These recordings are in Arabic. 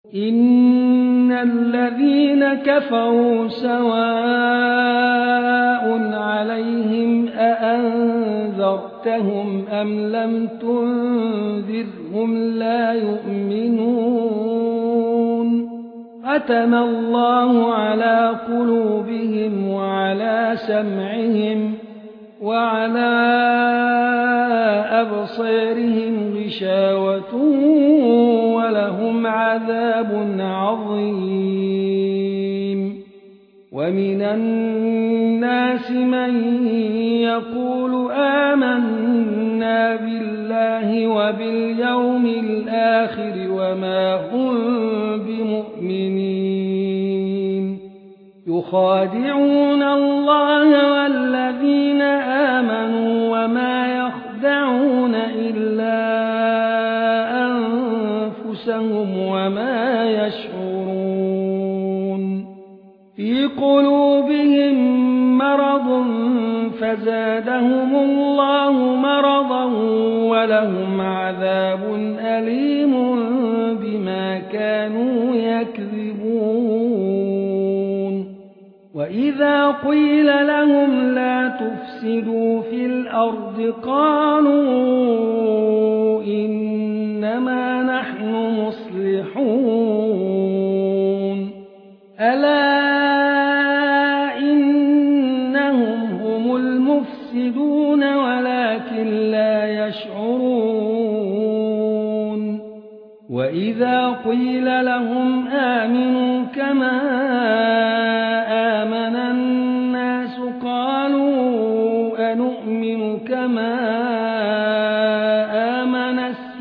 إن الذين كفروا سواء عليهم أأنذرتهم أم لم تنذرهم لا يؤمنون ختم الله على قلوبهم وعلى سمعهم وعلى أبصارهم غشاوة ولهم عذاب عظيم ومن الناس من يقول آمنا بالله وباليوم الآخر وما هم بمؤمنين يخادعون الله والذين آمنوا وما يخدعون إلا أنفسهم وما يشعرون في قلوبهم مرض فزادهم الله مرضا ولهم عذاب أليم بما كانوا يكذبون وإذا قيل لهم لا تفسدوا في الأرض قالوا إنما نحن مصلحون ألا إنهم هم المفسدون ولكن لا يشعرون وإذا قيل لهم آمنوا كما آمن الناس قالوا أنؤمن كما آمن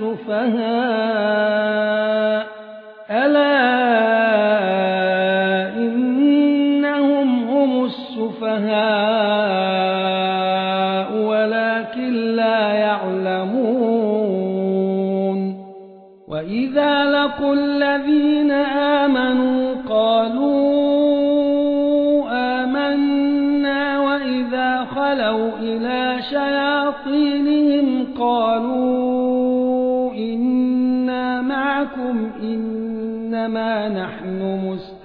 السفهاء ألا إنهم هم السفهاء ولكن لا يعلمون وإذا لقوا الذين آمنوا قالوا آمنا وإذا خلوا إلى شياطينهم قالوا إنا معكم إنما نحن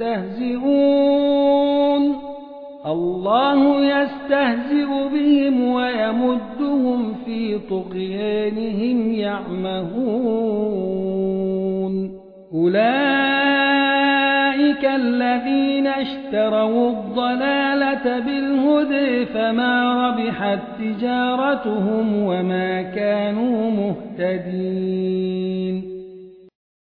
مستهزئون الله يستهزئ بهم ويمدهم في طغيانهم يعمهون أولئك الذين اشتروا الضلالة بالهدى فما ربحت تجارتهم وما كانوا مهتدين